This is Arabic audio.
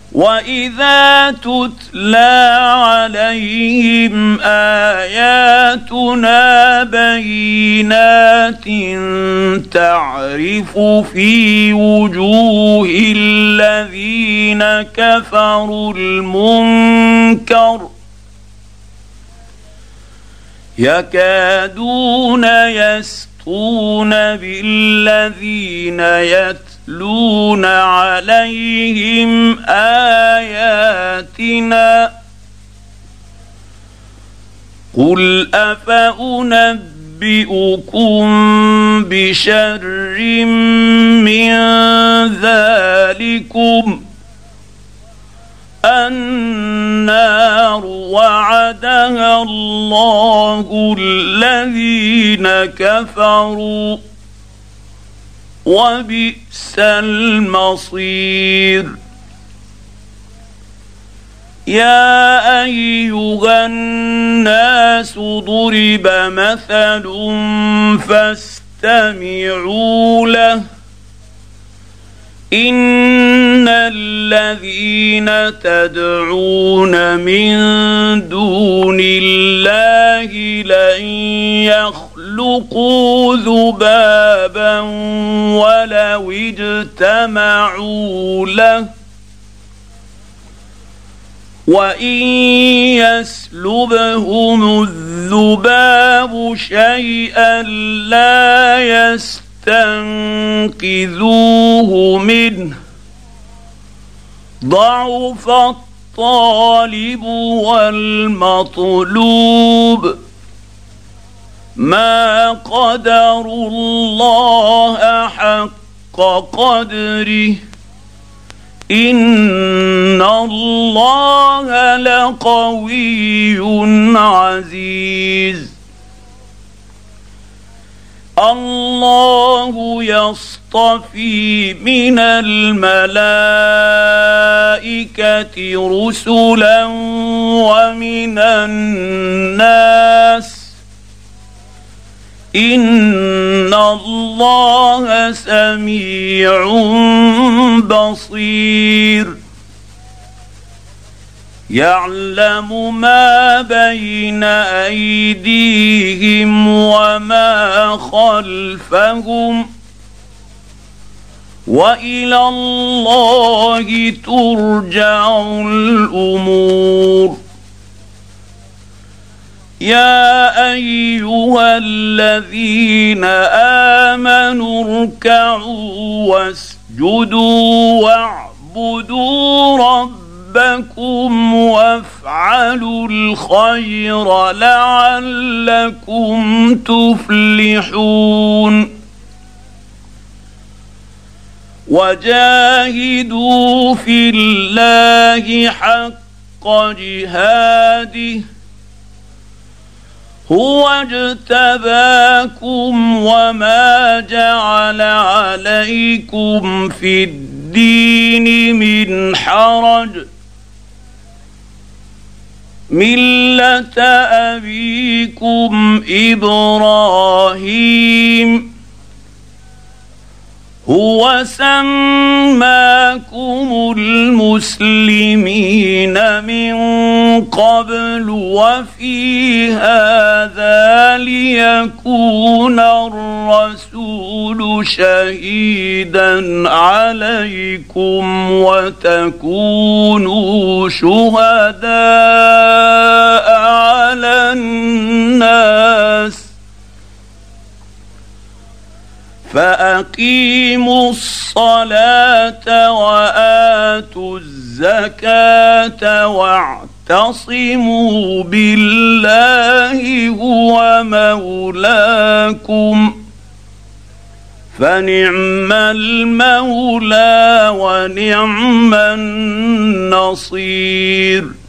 واذا تتلى عليهم اياتنا بينات تعرف في وجوه الذين كفروا المنكر يكادون يسطون بالذين يتلون عليهم آياتنا قل أفأنبئكم بشر من ذلكم النار وعدها الله الذين كفروا وبئس المصير يا أيها الناس ضرب مثل فاستمعوا له إن الذين تدعون من دون الله لن يخلقوا ذبابا ولو اجتمعوا له وإن يسلبهم الذباب شيئا لا يستنقذوه منه ضعف الطالب والمطلوب ما قدروا الله حق قدره إن الله لقوي عزيز الله يصطفي من الملائكة رسلا ومن الناس إن الله سميع بصير يعلم ما بين أيديهم وما خلفهم وإلى الله ترجع الأمور يا أيها الذين آمنوا اركعوا واسجدوا واعبدوا ربكم وافعلوا الخير لعلكم تفلحون وجاهدوا في الله حق جهاده هو اجتباكم وما جعل عليكم في الدين من حرج ملة أبيكم إبراهيم هو سماكم المسلمين من قبل وفي هذا ليكون الرسول شهيدا عليكم وتكونوا شهداء على الناس فأقيموا الصلاة وآتوا الزكاة واعتصموا بالله هو مولاكم فنعم المولى ونعم النصير